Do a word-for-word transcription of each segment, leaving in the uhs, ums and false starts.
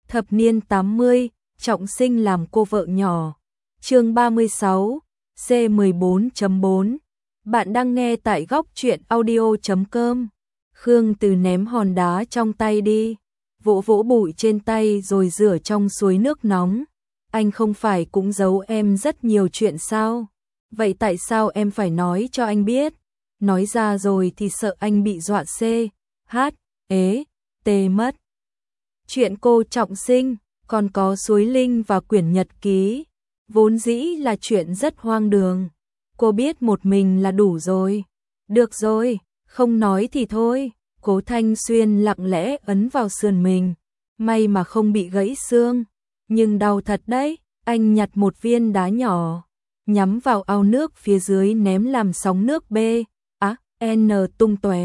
Thập niên tám mươi, trọng sinh làm cô vợ nhỏ. Chương ba mươi sáu, C mười bốn chấm bốn. Bạn đang nghe tại góc truyện audio chấm com. Khương Từ ném hòn đá trong tay đi, vỗ vỗ bụi trên tay rồi rửa trong suối nước nóng. Anh không phải cũng giấu em rất nhiều chuyện sao? Vậy tại sao em phải nói cho anh biết? Nói ra rồi thì sợ anh bị dọa C, H, ế, T mất. Chuyện cô trọng sinh, còn có suối linh và quyển nhật ký, vốn dĩ là chuyện rất hoang đường. Cô biết một mình là đủ rồi. Được rồi, không nói thì thôi. Cố Thanh Xuyên lặng lẽ ấn vào sườn mình, may mà không bị gãy xương, nhưng đau thật đấy. Anh nhặt một viên đá nhỏ, nhắm vào ao nước phía dưới ném làm sóng nước B, á, N tung tóe,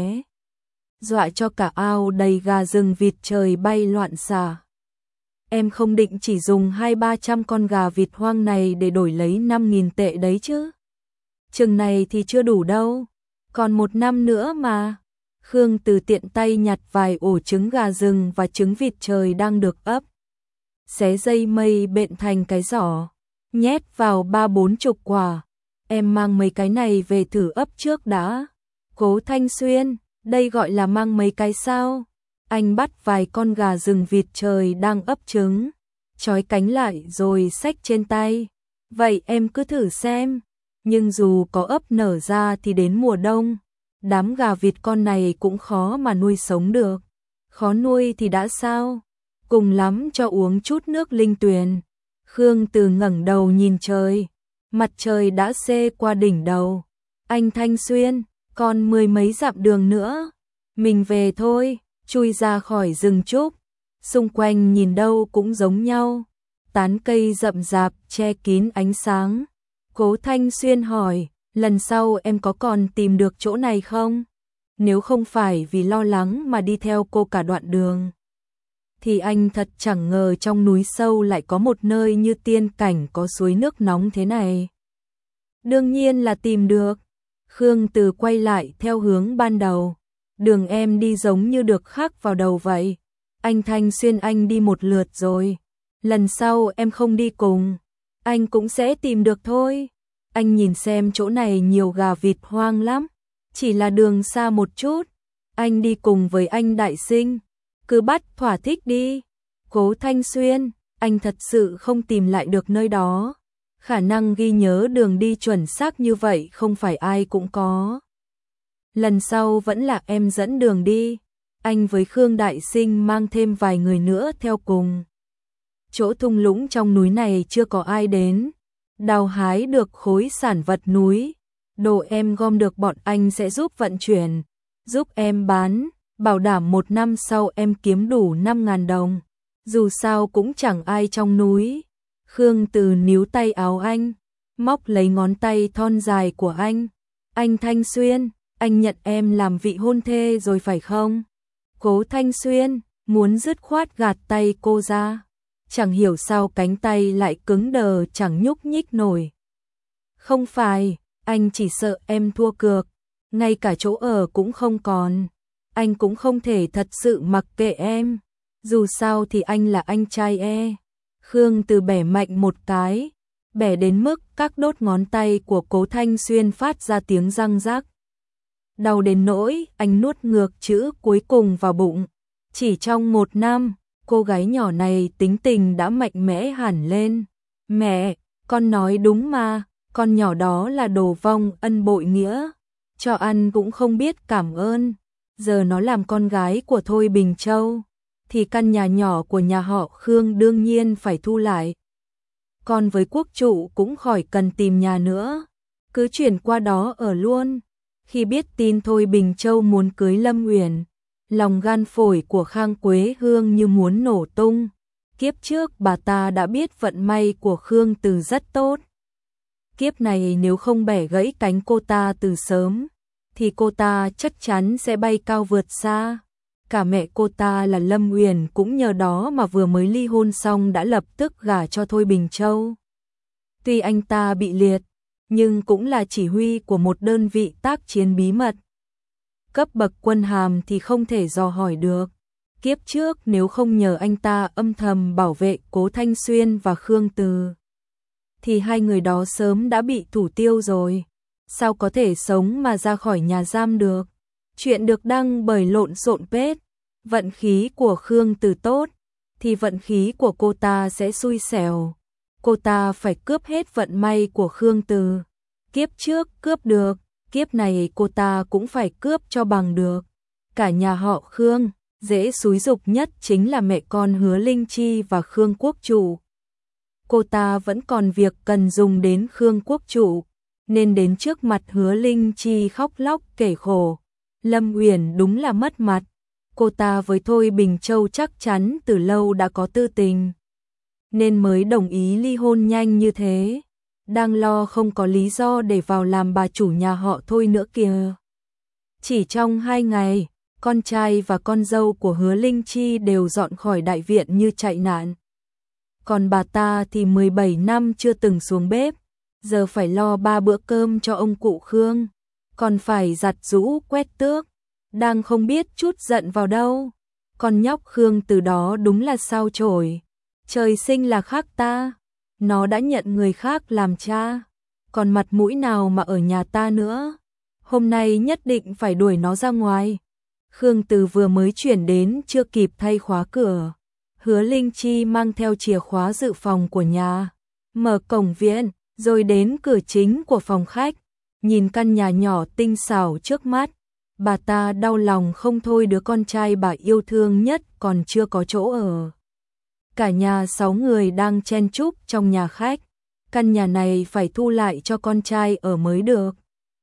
dọa cho cả ao đầy gà rừng vịt trời bay loạn xạ. Em không định chỉ dùng hai ba trăm con gà vịt hoang này để đổi lấy năm nghìn tệ đấy chứ? Chừng này thì chưa đủ đâu, còn một năm nữa mà. Khương Từ tiện tay nhặt vài ổ trứng gà rừng và trứng vịt trời đang được ấp, xé dây mây bện thành cái giỏ, nhét vào ba bốn chục quả. Em mang mấy cái này về thử ấp trước đã. Cố Thanh Xuyên, đây gọi là mang mấy cái sao? Anh bắt vài con gà rừng vịt trời đang ấp trứng, trói cánh lại rồi xách trên tay. Vậy em cứ thử xem. Nhưng dù có ấp nở ra thì đến mùa đông, đám gà vịt con này cũng khó mà nuôi sống được. Khó nuôi thì đã sao? Cùng lắm cho uống chút nước linh tuyền. Khương Từ ngẩng đầu nhìn trời, mặt trời đã xê qua đỉnh đầu. Anh Thanh Xuyên, còn mười mấy dặm đường nữa, mình về thôi. Chui ra khỏi rừng trúc, xung quanh nhìn đâu cũng giống nhau, tán cây rậm rạp che kín ánh sáng. Cố Thanh Xuyên hỏi, lần sau em có còn tìm được chỗ này không? Nếu không phải vì lo lắng mà đi theo cô cả đoạn đường, thì anh thật chẳng ngờ trong núi sâu lại có một nơi như tiên cảnh có suối nước nóng thế này. Đương nhiên là tìm được. Khương Từ quay lại theo hướng ban đầu. Đường em đi giống như được khắc vào đầu vậy. Anh Thanh Xuyên anh đi một lượt rồi, lần sau em không đi cùng, anh cũng sẽ tìm được thôi. Anh nhìn xem chỗ này nhiều gà vịt hoang lắm, chỉ là đường xa một chút. Anh đi cùng với anh Đại Sinh, cứ bắt thỏa thích đi. Cố Thanh Xuyên, anh thật sự không tìm lại được nơi đó. Khả năng ghi nhớ đường đi chuẩn xác như vậy không phải ai cũng có. Lần sau vẫn là em dẫn đường đi. Anh với Khương Đại Sinh mang thêm vài người nữa theo cùng. Chỗ thung lũng trong núi này chưa có ai đến. Đào hái được khối sản vật núi, đồ em gom được bọn anh sẽ giúp vận chuyển, giúp em bán, bảo đảm một năm sau em kiếm đủ năm ngàn đồng. Dù sao cũng chẳng ai trong núi. Khương Từ níu tay áo anh, móc lấy ngón tay thon dài của anh. Anh Thanh Xuyên, anh nhận em làm vị hôn thê rồi phải không? Cố Thanh Xuyên muốn dứt khoát gạt tay cô ra, chẳng hiểu sao cánh tay lại cứng đờ chẳng nhúc nhích nổi. Không phải, anh chỉ sợ em thua cược, ngay cả chỗ ở cũng không còn. Anh cũng không thể thật sự mặc kệ em, dù sao thì anh là anh trai e. Khương Từ bẻ mạnh một cái, bẻ đến mức các đốt ngón tay của Cố Thanh Xuyên phát ra tiếng răng rắc. Đau đến nỗi anh nuốt ngược chữ cuối cùng vào bụng. Chỉ trong một năm, cô gái nhỏ này tính tình đã mạnh mẽ hẳn lên. Mẹ, con nói đúng mà, con nhỏ đó là đồ vong ân bội nghĩa, cho ăn cũng không biết cảm ơn. Giờ nó làm con gái của Thôi Bình Châu, thì căn nhà nhỏ của nhà họ Khương đương nhiên phải thu lại. Còn với quốc trụ cũng khỏi cần tìm nhà nữa, cứ chuyển qua đó ở luôn. Khi biết tin Thôi Bình Châu muốn cưới Lâm Uyển, lòng gan phổi của Khang Quế Hương như muốn nổ tung. Kiếp trước bà ta đã biết vận may của Khương Từ rất tốt. Kiếp này nếu không bẻ gãy cánh cô ta từ sớm, thì cô ta chắc chắn sẽ bay cao vượt xa. Cả mẹ cô ta là Lâm Uyển cũng nhờ đó mà vừa mới ly hôn xong đã lập tức gả cho Thôi Bình Châu. Tuy anh ta bị liệt, nhưng cũng là chỉ huy của một đơn vị tác chiến bí mật. Cấp bậc quân hàm thì không thể dò hỏi được. Kiếp trước nếu không nhờ anh ta âm thầm bảo vệ Cố Thanh Xuyên và Khương Từ, thì hai người đó sớm đã bị thủ tiêu rồi. Sao có thể sống mà ra khỏi nhà giam được? Chuyện được đăng bởi Lộn Xộn Page. Vận khí của Khương Từ tốt, thì vận khí của cô ta sẽ xui xẻo. Cô ta phải cướp hết vận may của Khương Từ. Kiếp trước cướp được, kiếp này cô ta cũng phải cướp cho bằng được. Cả nhà họ Khương, dễ xúi giục nhất chính là mẹ con Hứa Linh Chi và Khương Quốc Chủ. Cô ta vẫn còn việc cần dùng đến Khương Quốc Chủ, nên đến trước mặt Hứa Linh Chi khóc lóc kể khổ. Lâm Uyển đúng là mất mặt. Cô ta với Thôi Bình Châu chắc chắn từ lâu đã có tư tình, nên mới đồng ý ly hôn nhanh như thế. Đang lo không có lý do để vào làm bà chủ nhà họ Thôi nữa kìa. Chỉ trong hai ngày, con trai và con dâu của Hứa Linh Chi đều dọn khỏi đại viện như chạy nạn. Còn bà ta thì mười bảy năm chưa từng xuống bếp, giờ phải lo ba bữa cơm cho ông cụ Khương, còn phải giặt giũ quét tước, đang không biết chút giận vào đâu. Con nhóc Khương từ đó đúng là sao chổi, trời sinh là khác ta, nó đã nhận người khác làm cha, còn mặt mũi nào mà ở nhà ta nữa, hôm nay nhất định phải đuổi nó ra ngoài. Khương Từ vừa mới chuyển đến chưa kịp thay khóa cửa, Hứa Linh Chi mang theo chìa khóa dự phòng của nhà, mở cổng viện, rồi đến cửa chính của phòng khách, nhìn căn nhà nhỏ tinh xảo trước mắt, bà ta đau lòng không thôi, đứa con trai bà yêu thương nhất còn chưa có chỗ ở. Cả nhà sáu người đang chen chúc trong nhà khách, căn nhà này phải thu lại cho con trai ở mới được.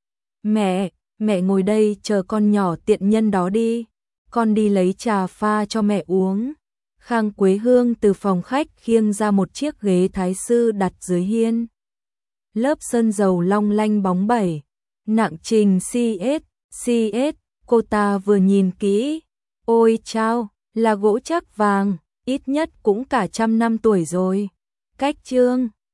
Mẹ, mẹ ngồi đây chờ con nhỏ tiện nhân đó đi, con đi lấy trà pha cho mẹ uống. Khang Quế Hương từ phòng khách khiêng ra một chiếc ghế thái sư đặt dưới hiên. Lớp sơn dầu long lanh bóng bẩy, nặng trình xê ét, xê ét, cô ta vừa nhìn kỹ, ôi chao, là gỗ chắc vàng, ít nhất cũng cả trăm năm tuổi rồi. Cách trương